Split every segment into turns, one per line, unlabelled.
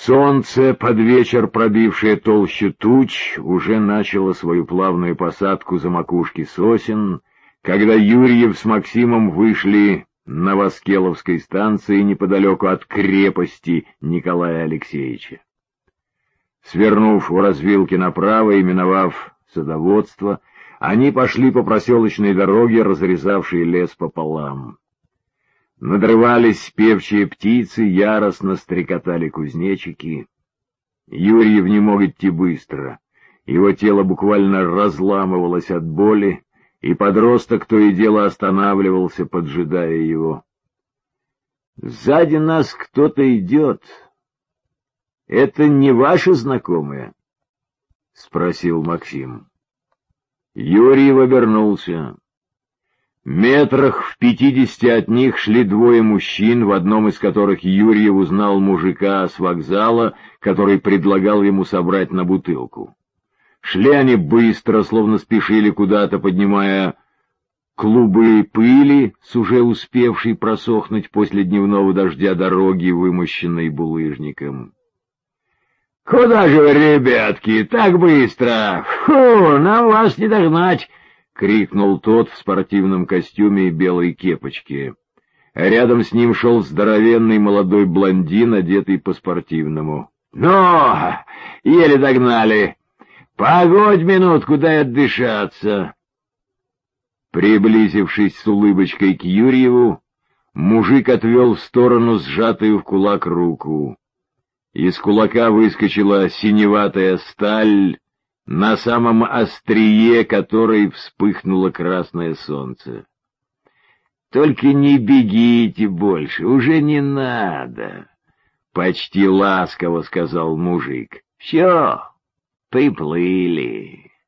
Солнце, под вечер пробившее толщу туч, уже начало свою плавную посадку за макушки сосен, когда Юрьев с Максимом вышли на Воскеловской станции неподалеку от крепости Николая Алексеевича. Свернув у развилки направо и миновав садоводство, они пошли по проселочной дороге, разрезавшей лес пополам. Надрывались певчие птицы, яростно стрекотали кузнечики. Юрьев не мог идти быстро. Его тело буквально разламывалось от боли, и подросток то и дело останавливался, поджидая его. «Сзади нас кто-то идет. Это не ваши знакомые?» — спросил Максим. Юрьев обернулся. Метрах в 50 от них шли двое мужчин, в одном из которых Юрьев узнал мужика с вокзала, который предлагал ему собрать на бутылку. Шли они быстро, словно спешили куда-то, поднимая клубы пыли с уже успевшей просохнуть после дневного дождя дороги, вымощенной булыжником. «Куда же вы, ребятки, так быстро? Фу, нам вас не догнать!» — крикнул тот в спортивном костюме и белой кепочке. Рядом с ним шел здоровенный молодой блондин, одетый по-спортивному. «Ну, еле догнали! Погодь минутку, дай отдышаться!» Приблизившись с улыбочкой к Юрьеву, мужик отвел в сторону сжатую в кулак руку. Из кулака выскочила синеватая сталь, на самом острие которой вспыхнуло красное солнце. «Только не бегите больше, уже не надо», — почти ласково сказал мужик. «Все, приплыли».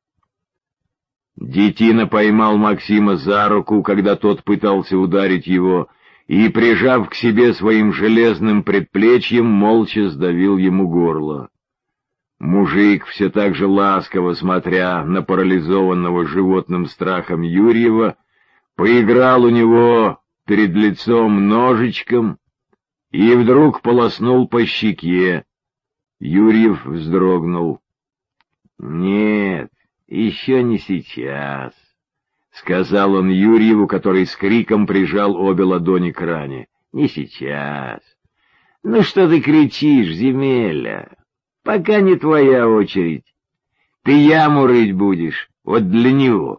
Детина поймал Максима за руку, когда тот пытался ударить его, и, прижав к себе своим железным предплечьем, молча сдавил ему горло. Мужик, все так же ласково смотря на парализованного животным страхом Юрьева, поиграл у него перед лицом ножичком и вдруг полоснул по щеке. Юрьев вздрогнул. «Нет, еще не сейчас», — сказал он Юрьеву, который с криком прижал обе ладони к ране. «Не сейчас. Ну что ты кричишь, земеля? Пока не твоя очередь. Ты яму рыть будешь, вот для него».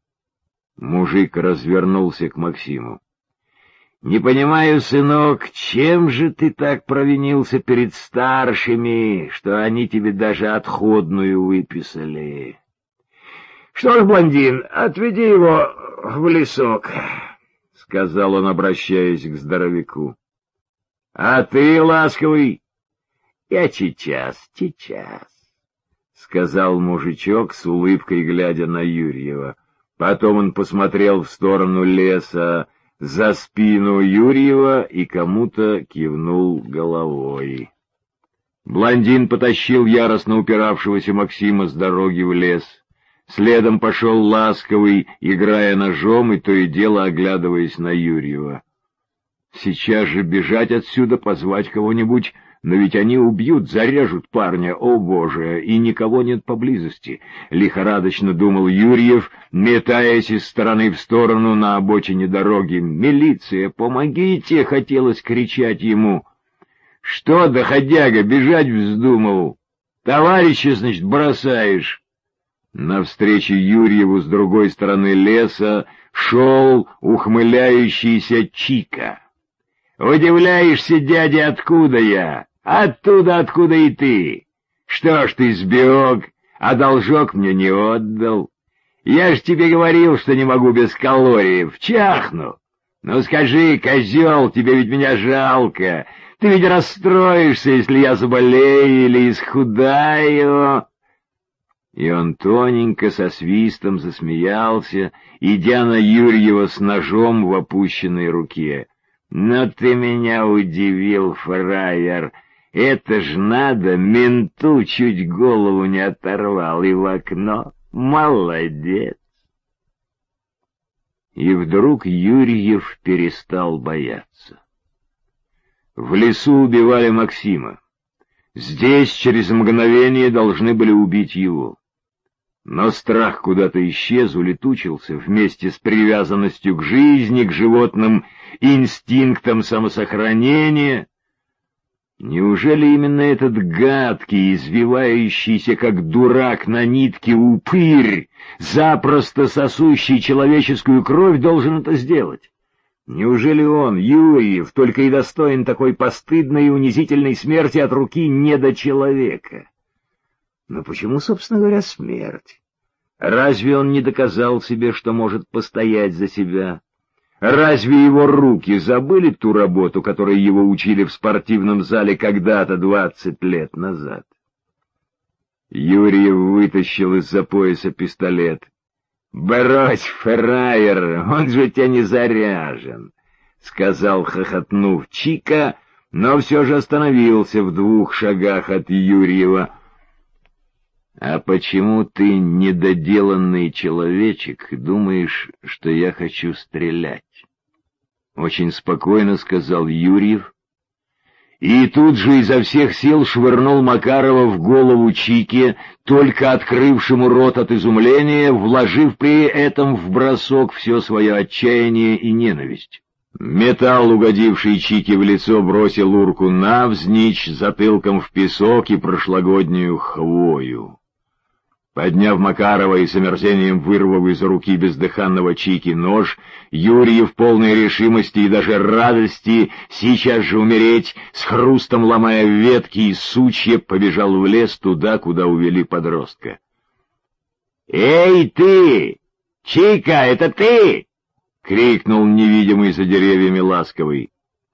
Мужик развернулся к Максиму. «Не понимаю, сынок, чем же ты так провинился перед старшими, что они тебе даже отходную выписали? Что ж, блондин, отведи его в лесок», — сказал он, обращаясь к здоровяку. «А ты, ласковый?» «Я сейчас», — сказал мужичок с улыбкой, глядя на Юрьева. Потом он посмотрел в сторону леса за спину Юрьева и кому-то кивнул головой. Блондин потащил яростно упиравшегося Максима с дороги в лес. Следом пошел ласковый, играя ножом и то и дело оглядываясь на Юрьева. «Сейчас же бежать отсюда, позвать кого-нибудь, но ведь они убьют, зарежут парня, о боже, и никого нет поблизости», — лихорадочно думал Юрьев, метаясь из стороны в сторону на обочине дороги. «Милиция, помогите!» — хотелось кричать ему. «Что, доходяга, бежать вздумал? Товарища, значит, бросаешь?» Навстречу Юрьеву с другой стороны леса шел ухмыляющийся Чика. «Удивляешься, дядя, откуда я? Оттуда, откуда и ты. Что ж ты сбег, а должок мне не отдал? Я ж тебе говорил, что не могу без калориев. Чахну. Ну скажи, козел, тебе ведь меня жалко. Ты ведь расстроишься, если я заболею или исхудаю». И он тоненько со свистом засмеялся, идя на Юрьева с ножом в опущенной руке. «Но ты меня удивил, фраер. Это ж надо, менту чуть голову не оторвал и в окно. Молодец!» И вдруг Юрьев перестал бояться. В лесу убивали Максима. Здесь через мгновение должны были убить его. Но страх куда-то исчез, улетучился вместе с привязанностью к жизни, к животным инстинктам самосохранения. Неужели именно этот гадкий, извивающийся как дурак на нитке упырь, запросто сосущий человеческую кровь, должен это сделать? Неужели он, Юрьев, только и достоин такой постыдной и унизительной смерти от руки недочеловека? Но почему, собственно говоря, смерть? Разве он не доказал себе, что может постоять за себя? Разве его руки забыли ту работу, которой его учили в спортивном зале когда-то 20 лет назад? Юрьев вытащил из-за пояса пистолет. «Брось, фраер, он же тебя не заряжен», — сказал, хохотнув, Чика, но все же остановился в 2 шагах от Юрьева. «А почему ты, недоделанный человечек, думаешь, что я хочу стрелять?» — очень спокойно сказал Юрьев. И тут же изо всех сил швырнул Макарова в голову Чике, только открывшему рот от изумления, вложив при этом в бросок все свое отчаяние и ненависть. Металл, угодивший Чике в лицо, бросил урку навзничь, затылком в песок и прошлогоднюю хвою. Подняв Макарова и с омерзением вырвав из руки бездыханного Чики нож, Юрий в полной решимости и даже радости сейчас же умереть, с хрустом ломая ветки и сучья, побежал в лес туда, куда увели подростка. «Эй, ты! Чика, это ты!» — крикнул невидимый за деревьями Ласковый.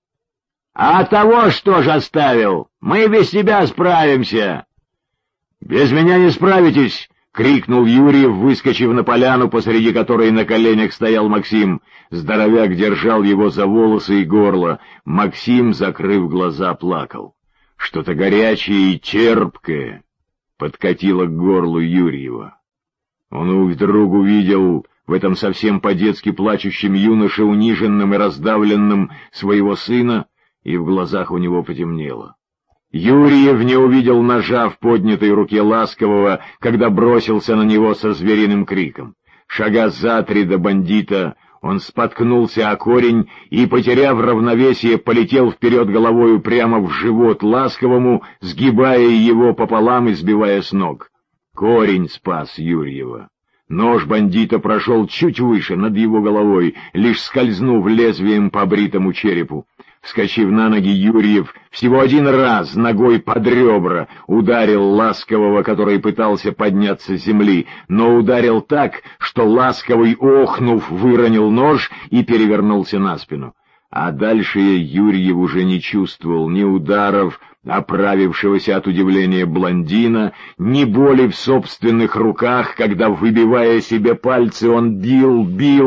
«А того что же оставил? Мы без тебя справимся!» «Без меня не справитесь!» — крикнул Юрьев, выскочив на поляну, посреди которой на коленях стоял Максим. Здоровяк держал его за волосы и горло. Максим, закрыв глаза, плакал. Что-то горячее и терпкое подкатило к горлу Юрьева. Он вдруг увидел в этом совсем по-детски плачущем юноше, униженном и раздавленном, своего сына, и в глазах у него потемнело. Юрьев не увидел ножа в поднятой руке Ласкового, когда бросился на него со звериным криком. Шага за 3 до бандита, он споткнулся о корень и, потеряв равновесие, полетел вперед головою прямо в живот Ласковому, сгибая его пополам и сбивая с ног. Корень спас Юрьева. Нож бандита прошел чуть выше, над его головой, лишь скользнув лезвием по бритому черепу. Вскочив на ноги, Юрьев всего 1 раз ногой под ребра ударил Ласкового, который пытался подняться с земли, но ударил так, что Ласковый, охнув, выронил нож и перевернулся на спину. А дальше Юрьев уже не чувствовал ни ударов оправившегося от удивления блондина, ни боли в собственных руках, когда, выбивая себе пальцы, он бил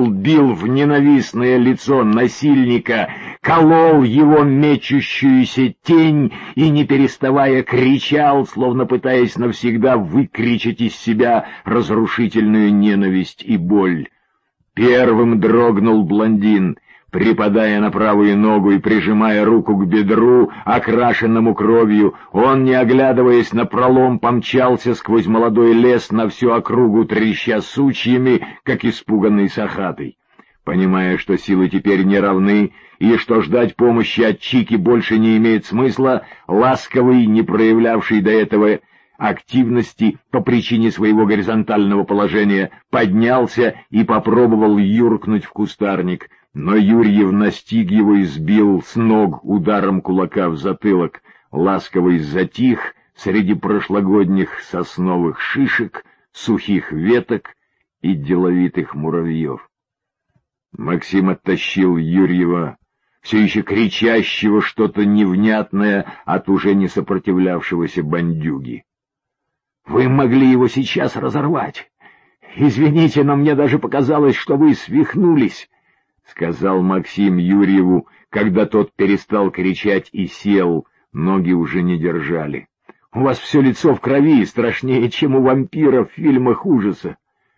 в ненавистное лицо насильника, колол его мечущуюся тень и, не переставая, кричал, словно пытаясь навсегда выкричать из себя разрушительную ненависть и боль. Первым дрогнул блондин, припадая на правую ногу и прижимая руку к бедру, окрашенному кровью. Он, не оглядываясь напролом, помчался сквозь молодой лес на всю округу, треща сучьями, как испуганный сахатый. Понимая, что силы теперь не равны и что ждать помощи от Чики больше не имеет смысла, Ласковый, не проявлявший до этого активности по причине своего горизонтального положения, поднялся и попробовал юркнуть в кустарник. Но Юрьев настиг его и сбил с ног ударом кулака в затылок. Ласковый затих среди прошлогодних сосновых шишек, сухих веток и деловитых муравьев. Максим оттащил Юрьева, все еще кричащего что-то невнятное от уже не сопротивлявшегося бандюги. «Вы могли его сейчас разорвать. Извините, но мне даже показалось, что вы свихнулись», — сказал Максим Юрьеву, когда тот перестал кричать и сел, ноги уже не держали. «У вас все лицо в крови, страшнее, чем у вампиров в фильмах ужаса».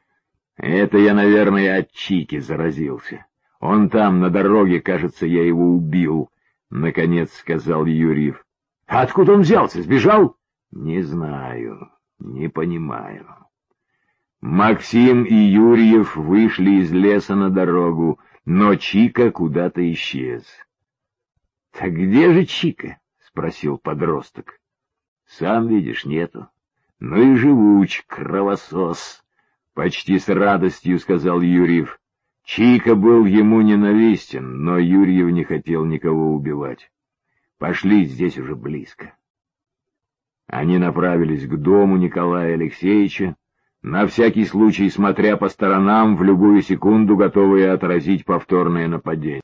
«Это я, наверное, от Чики заразился. Он там, на дороге, кажется, я его убил», — наконец сказал Юрьев.
А откуда он взялся? Сбежал?
Не знаю, не понимаю. Максим и Юрьев вышли из леса на дорогу, но Чика куда-то исчез.
— Так где же Чика? — спросил подросток.
— Сам видишь, нету. Ну и живуч, кровосос, — почти с радостью сказал Юрьев. Чика был ему ненавистен, но Юрьев не хотел никого убивать. Пошли, здесь уже близко. Они направились к дому Николая Алексеевича, на всякий случай смотря по сторонам, в любую секунду готовые отразить повторное нападение.